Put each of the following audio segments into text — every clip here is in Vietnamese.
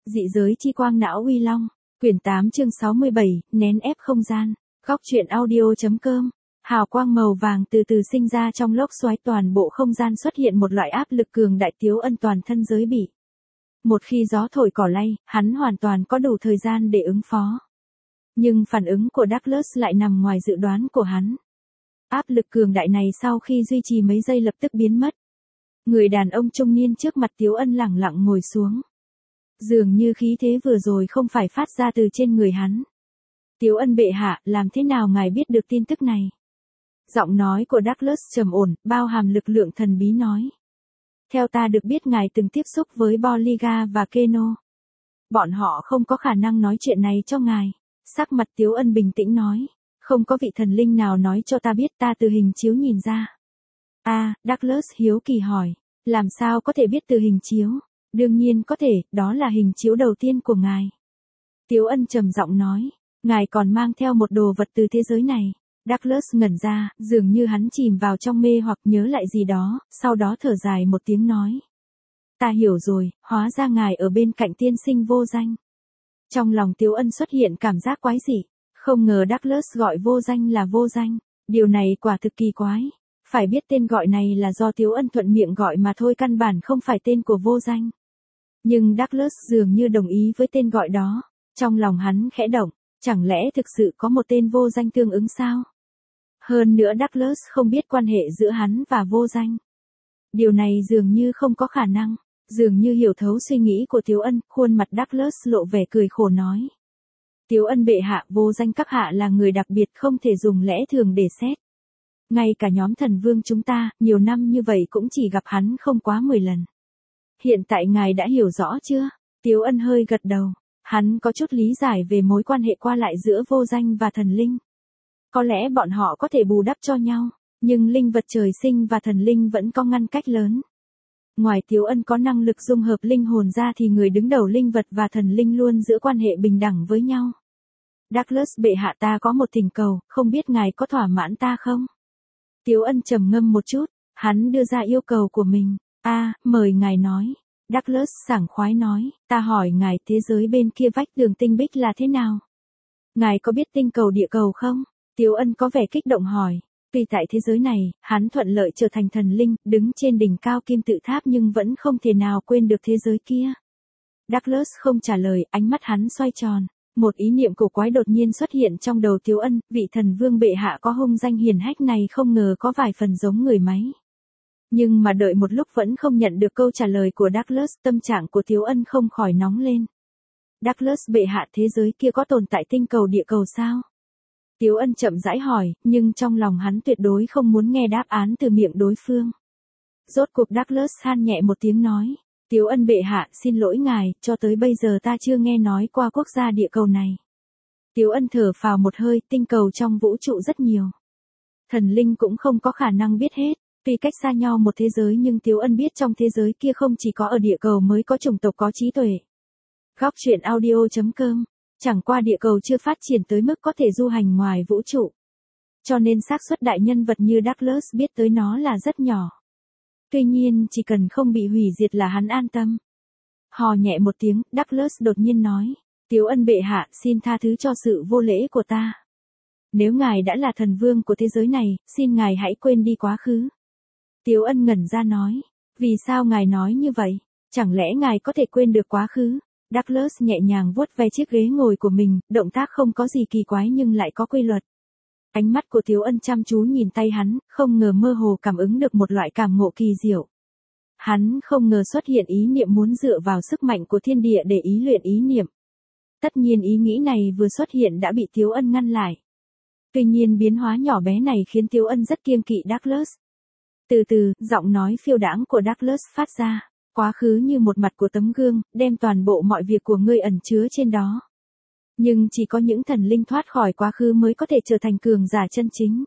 Dị giới chi quang não uy long. Quyển 8 chương 67, nén ép không gian. Góc truyện audio.com. Hào quang màu vàng từ từ sinh ra trong lốc xoáy, toàn bộ không gian xuất hiện một loại áp lực cường đại. Tiếu Ân toàn thân giới bị. Một khi gió thổi cỏ lay, hắn hoàn toàn có đủ thời gian để ứng phó. Nhưng phản ứng của Douglas lại nằm ngoài dự đoán của hắn. Áp lực cường đại này sau khi duy trì mấy giây lập tức biến mất. Người đàn ông trung niên trước mặt Tiếu Ân lẳng lặng ngồi xuống. Dường như khí thế vừa rồi không phải phát ra từ trên người hắn. Tiếu Ân bệ hạ, làm thế nào ngài biết được tin tức này? Giọng nói của Douglas trầm ổn, bao hàm lực lượng thần bí nói. Theo ta được biết ngài từng tiếp xúc với Bolliga và Keno. Bọn họ không có khả năng nói chuyện này cho ngài. Sắc mặt Tiếu Ân bình tĩnh nói. Không có vị thần linh nào nói cho ta biết, ta từ hình chiếu nhìn ra. Douglas hiếu kỳ hỏi. Làm sao có thể biết từ hình chiếu? Đương nhiên có thể, đó là hình chiếu đầu tiên của ngài. Tiếu Ân trầm giọng nói. Ngài còn mang theo một đồ vật từ thế giới này. Douglas ngẩn ra, dường như hắn chìm vào trong mê hoặc nhớ lại gì đó, sau đó thở dài một tiếng nói. Ta hiểu rồi, hóa ra ngài ở bên cạnh tiên sinh vô danh. Trong lòng Tiếu Ân xuất hiện cảm giác quái dị. Không ngờ Douglas gọi vô danh là vô danh. Điều này quả thực kỳ quái. Phải biết tên gọi này là do Tiếu Ân thuận miệng gọi mà thôi, căn bản không phải tên của vô danh. Nhưng Douglas dường như đồng ý với tên gọi đó. Trong lòng hắn khẽ động, chẳng lẽ thực sự có một tên vô danh tương ứng sao? Hơn nữa Douglas không biết quan hệ giữa hắn và vô danh. Điều này dường như không có khả năng. Dường như hiểu thấu suy nghĩ của Tiếu Ân, khuôn mặt Douglas lộ vẻ cười khổ nói. Tiếu Ân bệ hạ, vô danh các hạ là người đặc biệt, không thể dùng lẽ thường để xét. Ngay cả nhóm thần vương chúng ta, nhiều năm như vậy cũng chỉ gặp hắn không quá 10 lần. Hiện tại ngài đã hiểu rõ chưa? Tiếu Ân hơi gật đầu. Hắn có chút lý giải về mối quan hệ qua lại giữa vô danh và thần linh. Có lẽ bọn họ có thể bù đắp cho nhau, nhưng linh vật trời sinh và thần linh vẫn có ngăn cách lớn. Ngoài Tiếu Ân có năng lực dung hợp linh hồn ra thì người đứng đầu linh vật và thần linh luôn giữ quan hệ bình đẳng với nhau. Douglas bệ hạ, ta có một thỉnh cầu, không biết ngài có thỏa mãn ta không? Tiếu Ân trầm ngâm một chút, hắn đưa ra yêu cầu của mình. Mời ngài nói. Douglas sảng khoái nói, ta hỏi ngài, thế giới bên kia vách tường tinh bích là thế nào? Ngài có biết tinh cầu địa cầu không? Tiếu Ân có vẻ kích động hỏi. Tuy tại thế giới này, hắn thuận lợi trở thành thần linh, đứng trên đỉnh cao kim tự tháp, nhưng vẫn không thể nào quên được thế giới kia. Douglas không trả lời, ánh mắt hắn xoay tròn. Một ý niệm cổ quái đột nhiên xuất hiện trong đầu Tiếu Ân, vị thần vương bệ hạ có hung danh hiển hách này không ngờ có vài phần giống người máy. Nhưng mà đợi một lúc vẫn không nhận được câu trả lời của Douglas, tâm trạng của Tiếu Ân không khỏi nóng lên. Douglas bệ hạ, thế giới kia có tồn tại tinh cầu địa cầu sao? Tiếu Ân chậm rãi hỏi, nhưng trong lòng hắn tuyệt đối không muốn nghe đáp án từ miệng đối phương. Rốt cuộc Douglas than nhẹ một tiếng nói. Tiếu Ân bệ hạ, xin lỗi ngài, cho tới bây giờ ta chưa nghe nói qua quốc gia địa cầu này. Tiếu Ân thở phào một hơi, tinh cầu trong vũ trụ rất nhiều. Thần linh cũng không có khả năng biết hết. Tuy cách xa nhau một thế giới nhưng Tiếu Ân biết trong thế giới kia không chỉ có ở địa cầu mới có chủng tộc có trí tuệ. Góc truyện audio.com. Chẳng qua địa cầu chưa phát triển tới mức có thể du hành ngoài vũ trụ. Cho nên xác suất đại nhân vật như Douglas biết tới nó là rất nhỏ. Tuy nhiên chỉ cần không bị hủy diệt là hắn an tâm. Hò nhẹ một tiếng, Douglas đột nhiên nói. Tiếu Ân bệ hạ, xin tha thứ cho sự vô lễ của ta. Nếu ngài đã là thần vương của thế giới này, xin ngài hãy quên đi quá khứ. Tiếu Ân ngẩn ra nói. Vì sao ngài nói như vậy? Chẳng lẽ ngài có thể quên được quá khứ? Douglas nhẹ nhàng vuốt ve chiếc ghế ngồi của mình, động tác không có gì kỳ quái nhưng lại có quy luật. Ánh mắt của Tiếu Ân chăm chú nhìn tay hắn, không ngờ mơ hồ cảm ứng được một loại cảm ngộ kỳ diệu. Hắn không ngờ xuất hiện ý niệm muốn dựa vào sức mạnh của thiên địa để ý luyện ý niệm. Tất nhiên ý nghĩ này vừa xuất hiện đã bị Tiếu Ân ngăn lại. Tuy nhiên biến hóa nhỏ bé này khiến Tiếu Ân rất kiêng kỵ Douglas. Từ từ, giọng nói phiêu đãng của Douglas phát ra. Quá khứ như một mặt của tấm gương, đem toàn bộ mọi việc của ngươi ẩn chứa trên đó. Nhưng chỉ có những thần linh thoát khỏi quá khứ mới có thể trở thành cường giả chân chính.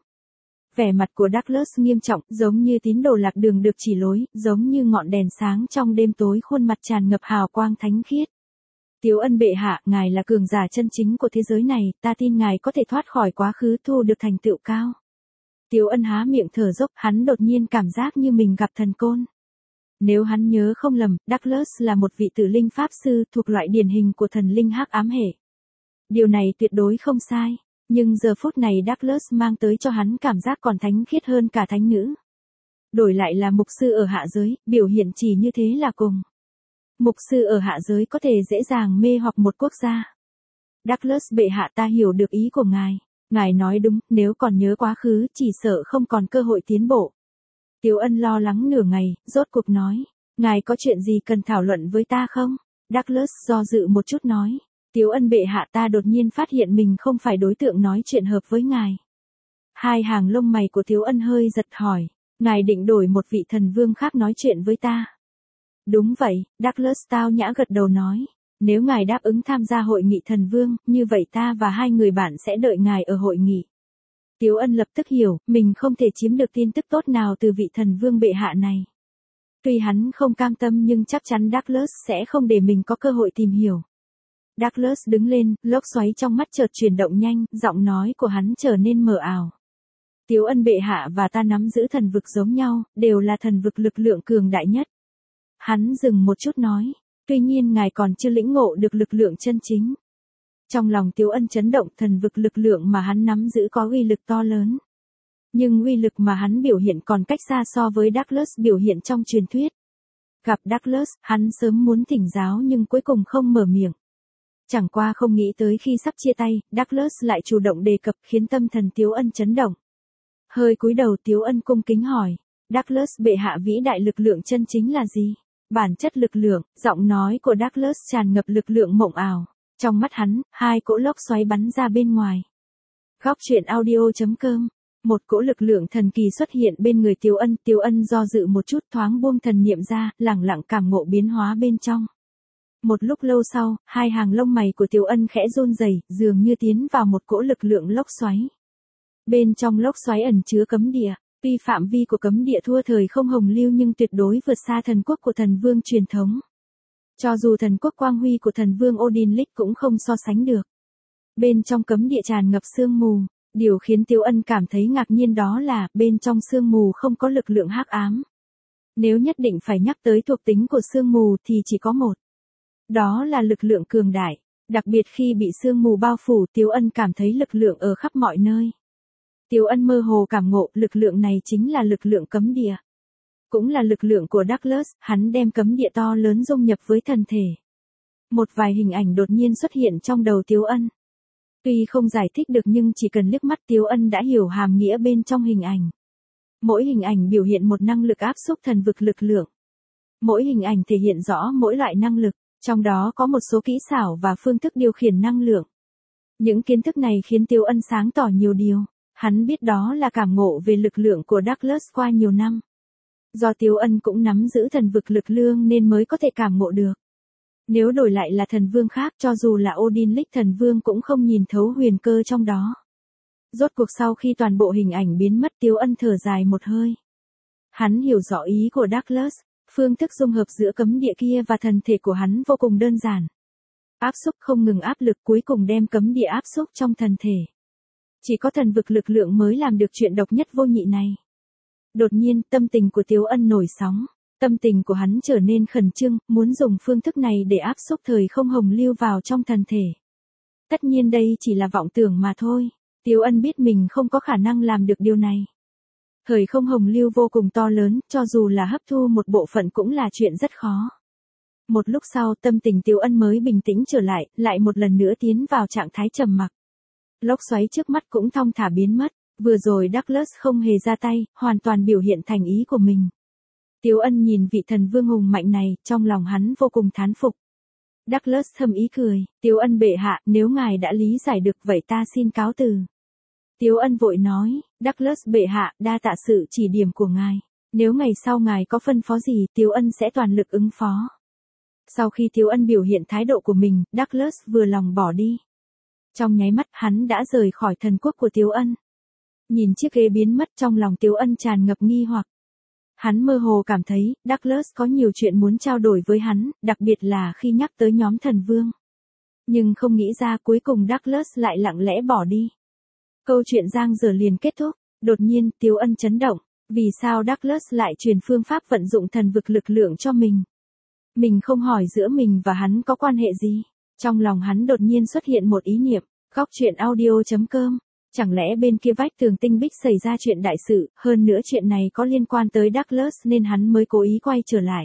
Vẻ mặt của Douglas nghiêm trọng, giống như tín đồ lạc đường được chỉ lối, giống như ngọn đèn sáng trong đêm tối, khuôn mặt tràn ngập hào quang thánh khiết. Tiếu Ân bệ hạ, ngài là cường giả chân chính của thế giới này, ta tin ngài có thể thoát khỏi quá khứ, thu được thành tựu cao. Tiếu Ân há miệng thở dốc, hắn đột nhiên cảm giác như mình gặp thần côn. Nếu hắn nhớ không lầm, Douglas là một vị tử linh pháp sư thuộc loại điển hình của thần linh hắc ám hệ. Điều này tuyệt đối không sai, nhưng giờ phút này Douglas mang tới cho hắn cảm giác còn thánh khiết hơn cả thánh nữ. Đổi lại là mục sư ở hạ giới, biểu hiện chỉ như thế là cùng. Mục sư ở hạ giới có thể dễ dàng mê hoặc một quốc gia. Douglas bệ hạ, ta hiểu được ý của ngài. Ngài nói đúng, nếu còn nhớ quá khứ, chỉ sợ không còn cơ hội tiến bộ. Tiếu Ân lo lắng nửa ngày, rốt cuộc nói, ngài có chuyện gì cần thảo luận với ta không? Douglas do dự một chút nói, Tiếu Ân bệ hạ, ta đột nhiên phát hiện mình không phải đối tượng nói chuyện hợp với ngài. Hai hàng lông mày của Tiếu Ân hơi giật, hỏi, ngài định đổi một vị thần vương khác nói chuyện với ta? Đúng vậy, Douglas tao nhã gật đầu nói, nếu ngài đáp ứng tham gia hội nghị thần vương, như vậy ta và hai người bạn sẽ đợi ngài ở hội nghị. Tiếu Ân lập tức hiểu, mình không thể chiếm được tin tức tốt nào từ vị thần vương bệ hạ này. Tuy hắn không cam tâm nhưng chắc chắn Douglas sẽ không để mình có cơ hội tìm hiểu. Douglas đứng lên, lốc xoáy trong mắt chợt chuyển động nhanh, giọng nói của hắn trở nên mờ ảo. Tiếu Ân bệ hạ và ta nắm giữ thần vực giống nhau, đều là thần vực lực lượng cường đại nhất. Hắn dừng một chút nói, tuy nhiên ngài còn chưa lĩnh ngộ được lực lượng chân chính. Trong lòng Tiếu Ân chấn động, thần vực lực lượng mà hắn nắm giữ có uy lực to lớn. Nhưng uy lực mà hắn biểu hiện còn cách xa so với Douglas biểu hiện trong truyền thuyết. Gặp Douglas, hắn sớm muốn thỉnh giáo nhưng cuối cùng không mở miệng. Chẳng qua không nghĩ tới khi sắp chia tay, Douglas lại chủ động đề cập khiến tâm thần Tiếu Ân chấn động. Hơi cúi đầu, Tiếu Ân cung kính hỏi, Douglas bệ hạ, vĩ đại lực lượng chân chính là gì? Bản chất lực lượng, giọng nói của Douglas tràn ngập lực lượng mộng ảo. Trong mắt hắn, hai cỗ lốc xoáy bắn ra bên ngoài. Góc truyện audio.com. Một cỗ lực lượng thần kỳ xuất hiện bên người Tiếu Ân do dự một chút, thoáng buông thần niệm ra, lẳng lặng cảm ngộ biến hóa bên trong. Một lúc lâu sau, hai hàng lông mày của Tiếu Ân khẽ run rẩy, dường như tiến vào một cỗ lực lượng lốc xoáy. Bên trong lốc xoáy ẩn chứa cấm địa, tuy phạm vi của cấm địa thua thời không hồng lưu nhưng tuyệt đối vượt xa thần quốc của thần vương truyền thống. Cho dù thần quốc quang huy của thần vương Odin Lich cũng không so sánh được. Bên trong cấm địa tràn ngập sương mù, điều khiến Tiếu Ân cảm thấy ngạc nhiên đó là bên trong sương mù không có lực lượng hắc ám. Nếu nhất định phải nhắc tới thuộc tính của sương mù thì chỉ có một. Đó là lực lượng cường đại, đặc biệt khi bị sương mù bao phủ, Tiếu Ân cảm thấy lực lượng ở khắp mọi nơi. Tiếu Ân mơ hồ cảm ngộ, lực lượng này chính là lực lượng cấm địa. Cũng là lực lượng của Douglas, hắn đem cấm địa to lớn dung nhập với thân thể. Một vài hình ảnh đột nhiên xuất hiện trong đầu Tiếu Ân. Tuy không giải thích được nhưng chỉ cần liếc mắt Tiếu Ân đã hiểu hàm nghĩa bên trong hình ảnh. Mỗi hình ảnh biểu hiện một năng lực áp xúc thần vực lực lượng. Mỗi hình ảnh thể hiện rõ mỗi loại năng lực, trong đó có một số kỹ xảo và phương thức điều khiển năng lượng. Những kiến thức này khiến Tiếu Ân sáng tỏ nhiều điều. Hắn biết đó là cảm ngộ về lực lượng của Douglas qua nhiều năm. Do Tiếu Ân cũng nắm giữ thần vực lực lượng nên mới có thể cảm ngộ được. Nếu đổi lại là thần vương khác, cho dù là Odin Lich thần vương cũng không nhìn thấu huyền cơ trong đó. Rốt cuộc sau khi toàn bộ hình ảnh biến mất, Tiếu Ân thở dài một hơi. Hắn hiểu rõ ý của Douglas, phương thức dung hợp giữa cấm địa kia và thần thể của hắn vô cùng đơn giản. Áp xúc không ngừng áp lực, cuối cùng đem cấm địa áp xúc trong thần thể. Chỉ có thần vực lực lượng mới làm được chuyện độc nhất vô nhị này. Đột nhiên, tâm tình của Tiếu Ân nổi sóng. Tâm tình của hắn trở nên khẩn trương, muốn dùng phương thức này để áp xúc thời không hồng lưu vào trong thần thể. Tất nhiên đây chỉ là vọng tưởng mà thôi. Tiếu Ân biết mình không có khả năng làm được điều này. Thời không hồng lưu vô cùng to lớn, cho dù là hấp thu một bộ phận cũng là chuyện rất khó. Một lúc sau, tâm tình Tiếu Ân mới bình tĩnh trở lại, lại một lần nữa tiến vào trạng thái trầm mặc. Lốc xoáy trước mắt cũng thong thả biến mất. Vừa rồi Douglas không hề ra tay, hoàn toàn biểu hiện thành ý của mình. Tiếu Ân nhìn vị thần vương hùng mạnh này, trong lòng hắn vô cùng thán phục. Douglas thầm ý cười, Tiếu Ân bệ hạ, nếu ngài đã lý giải được vậy ta xin cáo từ. Tiếu Ân vội nói, Douglas bệ hạ, đa tạ sự chỉ điểm của ngài. Nếu ngày sau ngài có phân phó gì, Tiếu Ân sẽ toàn lực ứng phó. Sau khi Tiếu Ân biểu hiện thái độ của mình, Douglas vừa lòng bỏ đi. Trong nháy mắt hắn đã rời khỏi thần quốc của Tiếu Ân. Nhìn chiếc ghế biến mất, trong lòng Tiếu Ân tràn ngập nghi hoặc. Hắn mơ hồ cảm thấy, Douglas có nhiều chuyện muốn trao đổi với hắn, đặc biệt là khi nhắc tới nhóm thần vương. Nhưng không nghĩ ra cuối cùng Douglas lại lặng lẽ bỏ đi. Câu chuyện giang dở liền kết thúc, đột nhiên Tiếu Ân chấn động. Vì sao Douglas lại truyền phương pháp vận dụng thần vực lực lượng cho mình? Mình không hỏi giữa mình và hắn có quan hệ gì. Trong lòng hắn đột nhiên xuất hiện một ý niệm. Góc chuyện audio.com. Chẳng lẽ bên kia vách tường tinh bích xảy ra chuyện đại sự, hơn nữa chuyện này có liên quan tới Douglas nên hắn mới cố ý quay trở lại.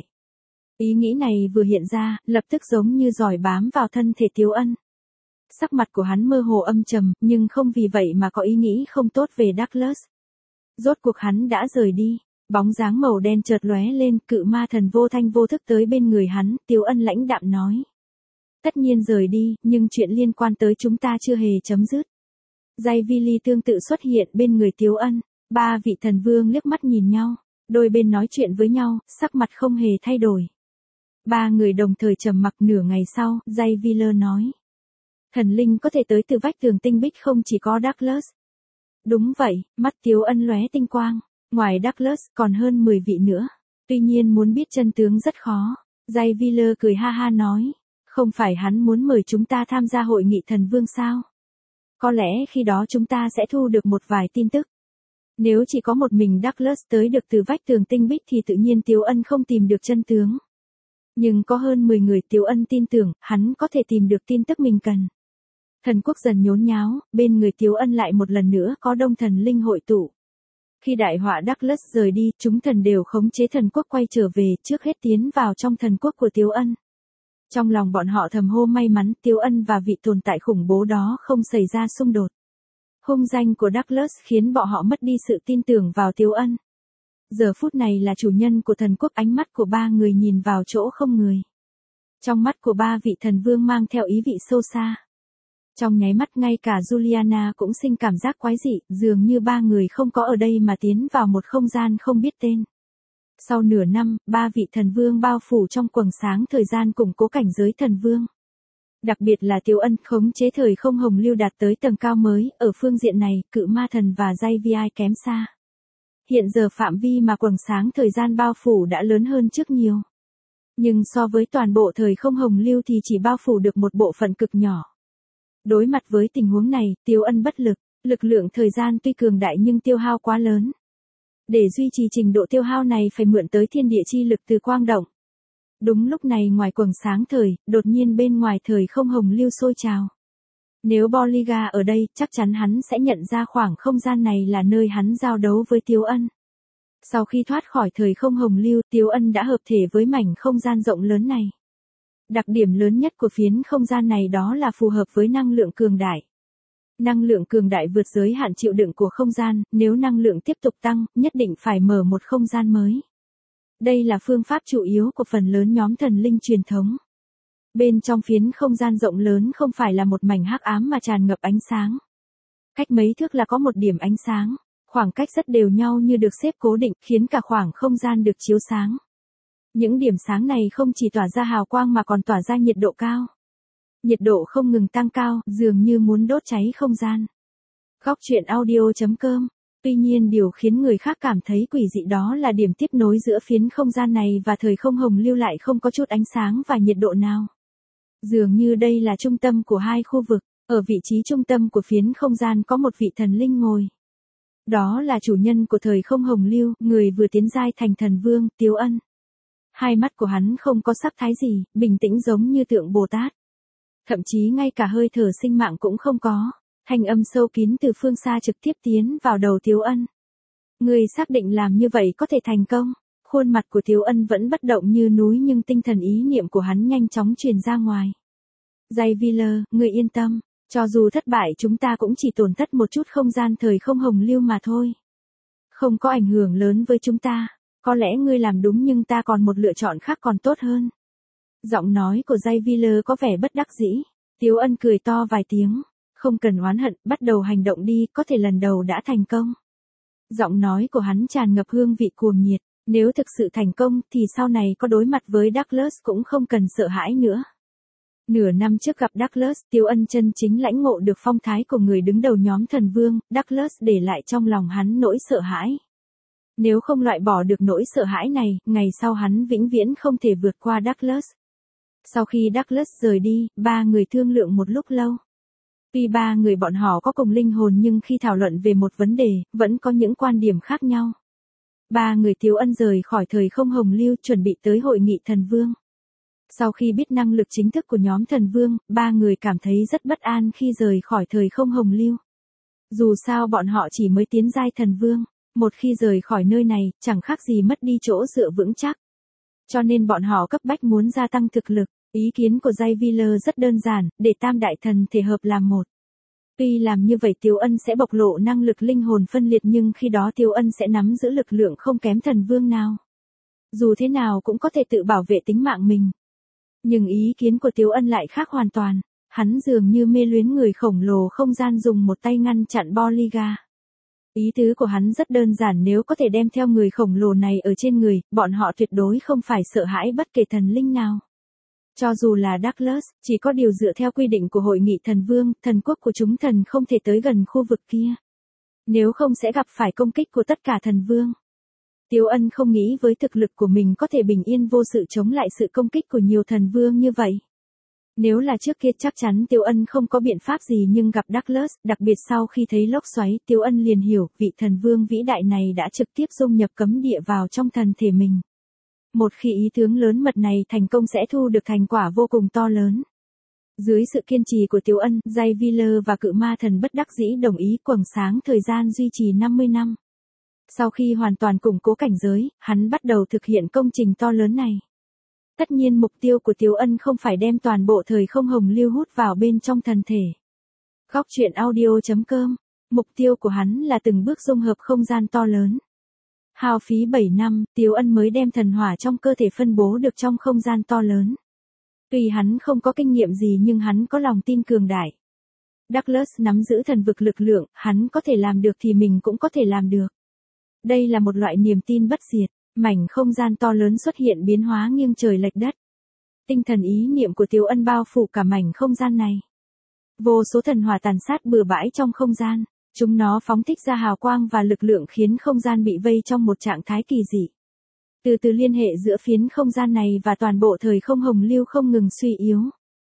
Ý nghĩ này vừa hiện ra, lập tức giống như giỏi bám vào thân thể Tiếu Ân. Sắc mặt của hắn mơ hồ âm trầm, nhưng không vì vậy mà có ý nghĩ không tốt về Douglas. Rốt cuộc hắn đã rời đi, bóng dáng màu đen chợt lóe lên, cự ma thần vô thanh vô thức tới bên người hắn, Tiếu Ân lãnh đạm nói. Tất nhiên rời đi, nhưng chuyện liên quan tới chúng ta chưa hề chấm dứt. Giai Vi Ly tương tự xuất hiện bên người Tiếu Ân, ba vị thần vương liếc mắt nhìn nhau, đôi bên nói chuyện với nhau, sắc mặt không hề thay đổi. Ba người đồng thời trầm mặc nửa ngày sau, Giai Vi Lơ nói. Thần linh có thể tới từ vách tường tinh bích không chỉ có Douglas. Đúng vậy, mắt Tiếu Ân lóe tinh quang, ngoài Douglas còn hơn 10 vị nữa. Tuy nhiên muốn biết chân tướng rất khó. Giai Vi Lơ cười ha ha nói. Không phải hắn muốn mời chúng ta tham gia hội nghị thần vương sao? Có lẽ khi đó chúng ta sẽ thu được một vài tin tức. Nếu chỉ có một mình Douglas tới được từ vách tường tinh bích thì tự nhiên Tiếu Ân không tìm được chân tướng. Nhưng có hơn 10 người Tiếu Ân tin tưởng, hắn có thể tìm được tin tức mình cần. Thần quốc dần nhốn nháo, bên người Tiếu Ân lại một lần nữa có đông thần linh hội tụ. Khi đại họa Douglas rời đi, chúng thần đều khống chế thần quốc quay trở về, trước hết tiến vào trong thần quốc của Tiếu Ân. Trong lòng bọn họ thầm hô may mắn Tiếu Ân và vị tồn tại khủng bố đó không xảy ra xung đột. Hung danh của Douglas khiến bọn họ mất đi sự tin tưởng vào Tiếu Ân. Giờ phút này là chủ nhân của thần quốc, ánh mắt của ba người nhìn vào chỗ không người. Trong mắt của ba vị thần vương mang theo ý vị sâu xa. Trong nháy mắt ngay cả Juliana cũng sinh cảm giác quái dị, dường như ba người không có ở đây mà tiến vào một không gian không biết tên. Sau nửa năm, ba vị thần vương bao phủ trong quầng sáng thời gian củng cố cảnh giới thần vương. Đặc biệt là Tiếu Ân khống chế thời không hồng lưu đạt tới tầng cao mới, ở phương diện này, cự ma thần và Giai Vi kém xa. Hiện giờ phạm vi mà quầng sáng thời gian bao phủ đã lớn hơn trước nhiều. Nhưng so với toàn bộ thời không hồng lưu thì chỉ bao phủ được một bộ phận cực nhỏ. Đối mặt với tình huống này, Tiếu Ân bất lực, lực lượng thời gian tuy cường đại nhưng tiêu hao quá lớn. Để duy trì trình độ tiêu hao này phải mượn tới thiên địa chi lực từ quang động. Đúng lúc này ngoài quầng sáng thời, đột nhiên bên ngoài thời không hồng lưu sôi trào. Nếu Bolliga ở đây, chắc chắn hắn sẽ nhận ra khoảng không gian này là nơi hắn giao đấu với Tiếu Ân. Sau khi thoát khỏi thời không hồng lưu, Tiếu Ân đã hợp thể với mảnh không gian rộng lớn này. Đặc điểm lớn nhất của phiến không gian này đó là phù hợp với năng lượng cường đại. Năng lượng cường đại vượt giới hạn chịu đựng của không gian, nếu năng lượng tiếp tục tăng, nhất định phải mở một không gian mới. Đây là phương pháp chủ yếu của phần lớn nhóm thần linh truyền thống. Bên trong phiến không gian rộng lớn không phải là một mảnh hắc ám mà tràn ngập ánh sáng. Cách mấy thước là có một điểm ánh sáng, khoảng cách rất đều nhau như được xếp cố định, khiến cả khoảng không gian được chiếu sáng. Những điểm sáng này không chỉ tỏa ra hào quang mà còn tỏa ra nhiệt độ cao. Nhiệt độ không ngừng tăng cao, dường như muốn đốt cháy không gian. Góc chuyện audio.com. Tuy nhiên điều khiến người khác cảm thấy quỷ dị đó là điểm tiếp nối giữa phiến không gian này và thời không hồng lưu lại không có chút ánh sáng và nhiệt độ nào. Dường như đây là trung tâm của hai khu vực, ở vị trí trung tâm của phiến không gian có một vị thần linh ngồi. Đó là chủ nhân của thời không hồng lưu, người vừa tiến giai thành thần vương, Tiếu Ân. Hai mắt của hắn không có sắc thái gì, bình tĩnh giống như tượng Bồ Tát. Thậm chí ngay cả hơi thở sinh mạng cũng không có, thanh âm sâu kín từ phương xa trực tiếp tiến vào đầu Tiếu Ân. Người xác định làm như vậy có thể thành công. Khuôn mặt của Tiếu Ân vẫn bất động như núi nhưng tinh thần ý niệm của hắn nhanh chóng truyền ra ngoài. Giai Vi Lơ, người yên tâm, cho dù thất bại chúng ta cũng chỉ tổn thất một chút không gian thời không hồng lưu mà thôi. Không có ảnh hưởng lớn với chúng ta, có lẽ ngươi làm đúng nhưng ta còn một lựa chọn khác còn tốt hơn. Giọng nói của Giai Vi Lơ có vẻ bất đắc dĩ. Tiếu Ân cười to vài tiếng, không cần oán hận, bắt đầu hành động đi, có thể lần đầu đã thành công. Giọng nói của hắn tràn ngập hương vị cuồng nhiệt, nếu thực sự thành công thì sau này có đối mặt với Douglas cũng không cần sợ hãi nữa. Nửa năm trước gặp Douglas, Tiếu Ân chân chính lãnh ngộ được phong thái của người đứng đầu nhóm thần vương, Douglas để lại trong lòng hắn nỗi sợ hãi. Nếu không loại bỏ được nỗi sợ hãi này, ngày sau hắn vĩnh viễn không thể vượt qua Douglas. Sau khi Douglas rời đi, ba người thương lượng một lúc lâu. Tuy ba người bọn họ có cùng linh hồn nhưng khi thảo luận về một vấn đề, vẫn có những quan điểm khác nhau. Ba người Tiếu Ân rời khỏi thời không hồng lưu chuẩn bị tới hội nghị thần vương. Sau khi biết năng lực chính thức của nhóm thần vương, ba người cảm thấy rất bất an khi rời khỏi thời không hồng lưu. Dù sao bọn họ chỉ mới tiến giai thần vương, một khi rời khỏi nơi này, chẳng khác gì mất đi chỗ dựa vững chắc. Cho nên bọn họ cấp bách muốn gia tăng thực lực. Ý kiến của Jay Wheeler rất đơn giản, để tam đại thần thể hợp làm một. Tuy làm như vậy Tiếu Ân sẽ bộc lộ năng lực linh hồn phân liệt nhưng khi đó Tiếu Ân sẽ nắm giữ lực lượng không kém thần vương nào. Dù thế nào cũng có thể tự bảo vệ tính mạng mình. Nhưng ý kiến của Tiếu Ân lại khác hoàn toàn. Hắn dường như mê luyến người khổng lồ không gian dùng một tay ngăn chặn Bolliga. Ý tứ của hắn rất đơn giản, nếu có thể đem theo người khổng lồ này ở trên người, bọn họ tuyệt đối không phải sợ hãi bất kể thần linh nào. Cho dù là Douglas, chỉ có điều dựa theo quy định của hội nghị thần vương, thần quốc của chúng thần không thể tới gần khu vực kia. Nếu không sẽ gặp phải công kích của tất cả thần vương. Tiếu Ân không nghĩ với thực lực của mình có thể bình yên vô sự chống lại sự công kích của nhiều thần vương như vậy. Nếu là trước kia chắc chắn Tiếu Ân không có biện pháp gì, nhưng gặp Douglas, đặc biệt sau khi thấy lốc xoáy, Tiếu Ân liền hiểu, vị thần vương vĩ đại này đã trực tiếp dung nhập cấm địa vào trong thần thể mình. Một khi ý tướng lớn mật này thành công sẽ thu được thành quả vô cùng to lớn. Dưới sự kiên trì của Tiếu Ân, Jay Wheeler và cự ma thần bất đắc dĩ đồng ý quầng sáng thời gian duy trì 50 năm. Sau khi hoàn toàn củng cố cảnh giới, hắn bắt đầu thực hiện công trình to lớn này. Tất nhiên mục tiêu của Tiếu Ân không phải đem toàn bộ thời không hồng lưu hút vào bên trong thần thể. Góc truyện audio.com. Mục tiêu của hắn là từng bước dung hợp không gian to lớn. Hao phí 7 năm, Tiếu Ân mới đem thần hỏa trong cơ thể phân bố được trong không gian to lớn. Tuy hắn không có kinh nghiệm gì nhưng hắn có lòng tin cường đại. Douglas nắm giữ thần vực lực lượng, hắn có thể làm được thì mình cũng có thể làm được. Đây là một loại niềm tin bất diệt. Mảnh không gian to lớn xuất hiện biến hóa nghiêng trời lệch đất. Tinh thần ý niệm của Tiếu Ân bao phủ cả mảnh không gian này. Vô số thần hỏa tàn sát bừa bãi trong không gian. Chúng nó phóng thích ra hào quang và lực lượng khiến không gian bị vây trong một trạng thái kỳ dị. Từ từ liên hệ giữa phiến không gian này và toàn bộ thời không hồng lưu không ngừng suy yếu.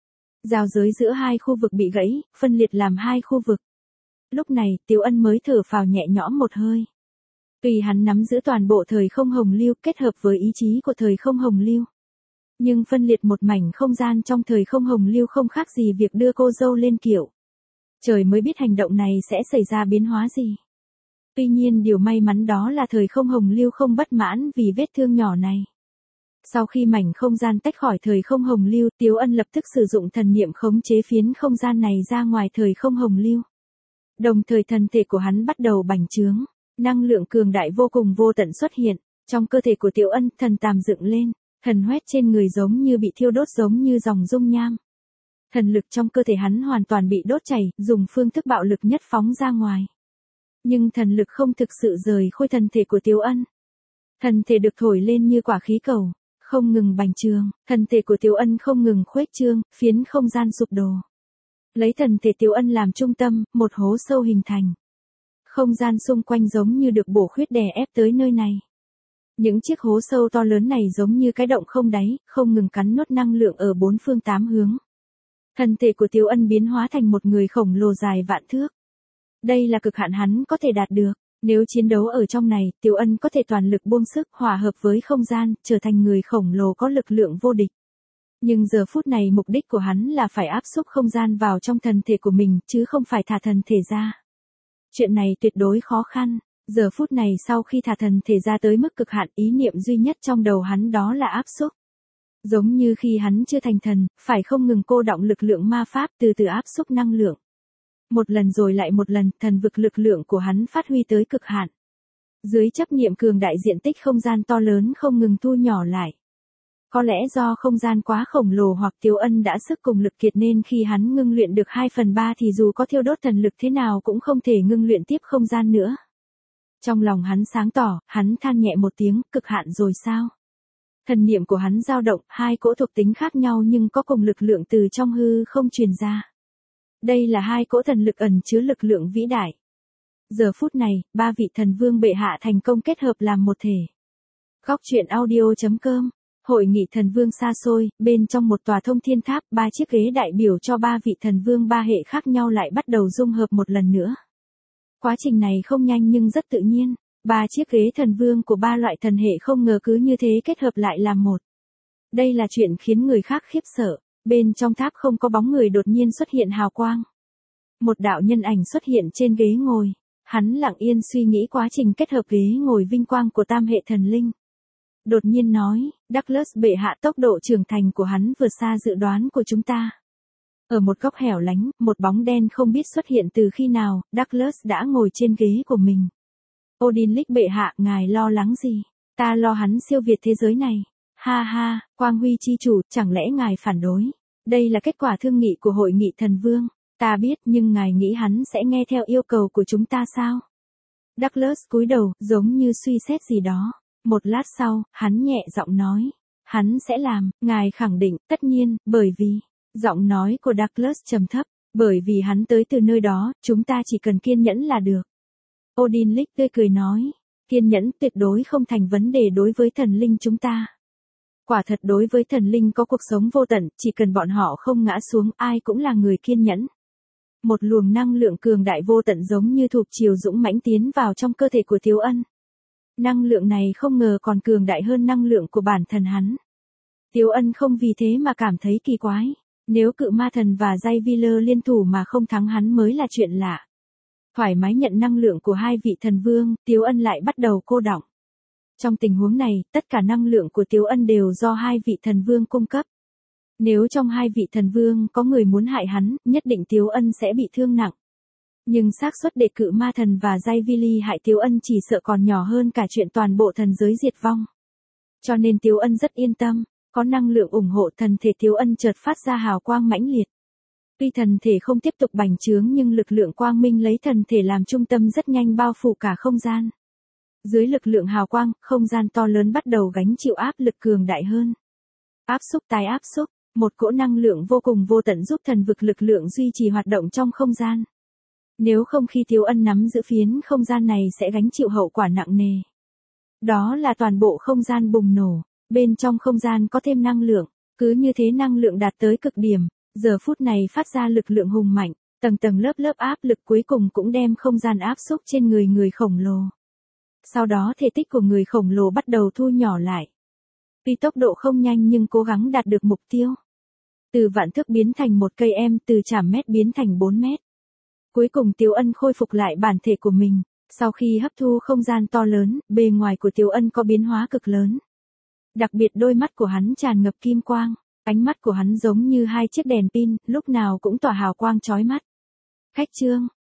Rào giới giữa hai khu vực bị gãy, phân liệt làm hai khu vực. Lúc này, Tiếu Ân mới thở phào nhẹ nhõm một hơi. Tuy hắn nắm giữ toàn bộ thời không hồng lưu kết hợp với ý chí của thời không hồng lưu. Nhưng phân liệt một mảnh không gian trong thời không hồng lưu không khác gì việc đưa cô dâu lên kiệu. Trời mới biết hành động này sẽ xảy ra biến hóa gì. Tuy nhiên điều may mắn đó là thời không hồng lưu không bất mãn vì vết thương nhỏ này. Sau khi mảnh không gian tách khỏi thời không hồng lưu, Tiếu Ân lập tức sử dụng thần niệm khống chế phiến không gian này ra ngoài thời không hồng lưu. Đồng thời thần thể của hắn bắt đầu bành trướng. Năng lượng cường đại vô cùng vô tận xuất hiện. Trong cơ thể của Tiếu Ân, thần tàm dựng lên. Thần huyết trên người giống như bị thiêu đốt, giống như dòng dung nham. Thần lực trong cơ thể hắn hoàn toàn bị đốt chảy, dùng phương thức bạo lực nhất phóng ra ngoài. Nhưng thần lực không thực sự rời khỏi thân thể của Tiếu Ân. Thần thể được thổi lên như quả khí cầu, không ngừng bành trướng. Thần thể của Tiếu Ân không ngừng khuếch trương, phiến không gian sụp đổ. Lấy thần thể Tiếu Ân làm trung tâm, một hố sâu hình thành. Không gian xung quanh giống như được bổ khuyết đè ép tới nơi này. Những chiếc hố sâu to lớn này giống như cái động không đáy, không ngừng cắn nuốt năng lượng ở bốn phương tám hướng. Thân thể của Tiếu Ân biến hóa thành một người khổng lồ dài vạn thước. Đây là cực hạn hắn có thể đạt được. Nếu chiến đấu ở trong này, Tiếu Ân có thể toàn lực buông sức hòa hợp với không gian, trở thành người khổng lồ có lực lượng vô địch. Nhưng giờ phút này mục đích của hắn là phải áp xúc không gian vào trong thần thể của mình, chứ không phải thả thần thể ra. Chuyện này tuyệt đối khó khăn. Giờ phút này sau khi thả thần thể ra tới mức cực hạn, ý niệm duy nhất trong đầu hắn đó là áp xúc. Giống như khi hắn chưa thành thần, phải không ngừng cô đọng lực lượng ma pháp từ từ áp xúc năng lượng. Một lần rồi lại một lần, thần vực lực lượng của hắn phát huy tới cực hạn. Dưới chấp niệm cường đại, diện tích không gian to lớn không ngừng thu nhỏ lại. Có lẽ do không gian quá khổng lồ hoặc Tiếu Ân đã sức cùng lực kiệt nên khi hắn ngưng luyện được 2/3 thì dù có thiêu đốt thần lực thế nào cũng không thể ngưng luyện tiếp không gian nữa. Trong lòng hắn sáng tỏ, hắn than nhẹ một tiếng, cực hạn rồi sao? Thần niệm của hắn dao động, hai cỗ thuộc tính khác nhau nhưng có cùng lực lượng từ trong hư không truyền ra. Đây là hai cỗ thần lực ẩn chứa lực lượng vĩ đại. Giờ phút này, ba vị thần vương bệ hạ thành công kết hợp làm một thể. Góc truyện audio.com. Hội nghị thần vương xa xôi, bên trong một tòa thông thiên tháp, ba chiếc ghế đại biểu cho ba vị thần vương ba hệ khác nhau lại bắt đầu dung hợp một lần nữa. Quá trình này không nhanh nhưng rất tự nhiên. Ba chiếc ghế thần vương của ba loại thần hệ không ngờ cứ như thế kết hợp lại làm một. Đây là chuyện khiến người khác khiếp sợ. Bên trong tháp không có bóng người, đột nhiên xuất hiện hào quang. Một đạo nhân ảnh xuất hiện trên ghế ngồi. Hắn lặng yên suy nghĩ quá trình kết hợp ghế ngồi vinh quang của tam hệ thần linh. Đột nhiên nói, Douglas bệ hạ, tốc độ trưởng thành của hắn vượt xa dự đoán của chúng ta. Ở một góc hẻo lánh, một bóng đen không biết xuất hiện từ khi nào, Douglas đã ngồi trên ghế của mình. Odinlick bệ hạ, ngài lo lắng gì? Ta lo hắn siêu việt thế giới này. Ha ha, Quang Huy chi chủ, chẳng lẽ ngài phản đối? Đây là kết quả thương nghị của hội nghị thần vương. Ta biết, nhưng ngài nghĩ hắn sẽ nghe theo yêu cầu của chúng ta sao? Douglas cúi đầu, giống như suy xét gì đó. Một lát sau, hắn nhẹ giọng nói. Hắn sẽ làm, ngài khẳng định, tất nhiên, bởi vì... Giọng nói của Douglas trầm thấp. Bởi vì hắn tới từ nơi đó, chúng ta chỉ cần kiên nhẫn là được. Odinlick tươi cười nói. Kiên nhẫn tuyệt đối không thành vấn đề đối với thần linh chúng ta. Quả thật đối với thần linh có cuộc sống vô tận, chỉ cần bọn họ không ngã xuống, ai cũng là người kiên nhẫn. Một luồng năng lượng cường đại vô tận giống như thục triều dũng mãnh tiến vào trong cơ thể của Tiếu Ân. Năng lượng này không ngờ còn cường đại hơn năng lượng của bản thân hắn. Tiếu Ân không vì thế mà cảm thấy kỳ quái. Nếu cự ma thần và Jay Wheeler liên thủ mà không thắng hắn mới là chuyện lạ. Thoải mái nhận năng lượng của hai vị thần vương, Tiếu Ân lại bắt đầu cô đọng. Trong tình huống này, tất cả năng lượng của Tiếu Ân đều do hai vị thần vương cung cấp. Nếu trong hai vị thần vương có người muốn hại hắn, nhất định Tiếu Ân sẽ bị thương nặng. Nhưng xác suất để cự ma thần và Jay Wheeler hại Tiếu Ân chỉ sợ còn nhỏ hơn cả chuyện toàn bộ thần giới diệt vong. Cho nên Tiếu Ân rất yên tâm, có năng lượng ủng hộ, thần thể Tiếu Ân chợt phát ra hào quang mãnh liệt. Tuy thần thể không tiếp tục bành trướng nhưng lực lượng quang minh lấy thần thể làm trung tâm rất nhanh bao phủ cả không gian. Dưới lực lượng hào quang, không gian to lớn bắt đầu gánh chịu áp lực cường đại hơn. Áp xúc tái áp xúc, một cỗ năng lượng vô cùng vô tận giúp thần vực lực lượng duy trì hoạt động trong không gian. Nếu không khi Tiếu Ân nắm giữ phiến không gian này sẽ gánh chịu hậu quả nặng nề. Đó là toàn bộ không gian bùng nổ, bên trong không gian có thêm năng lượng, cứ như thế năng lượng đạt tới cực điểm, giờ phút này phát ra lực lượng hùng mạnh, tầng tầng lớp lớp áp lực cuối cùng cũng đem không gian áp xúc trên người khổng lồ. Sau đó thể tích của người khổng lồ bắt đầu thu nhỏ lại. Tuy tốc độ không nhanh nhưng cố gắng đạt được mục tiêu. Từ vạn thước biến thành một cây em, từ chảm mét biến thành 4 mét. Cuối cùng Tiếu Ân khôi phục lại bản thể của mình. Sau khi hấp thu không gian to lớn, bề ngoài của Tiếu Ân có biến hóa cực lớn. Đặc biệt đôi mắt của hắn tràn ngập kim quang. Ánh mắt của hắn giống như hai chiếc đèn pin, lúc nào cũng tỏa hào quang chói mắt. Khách trương,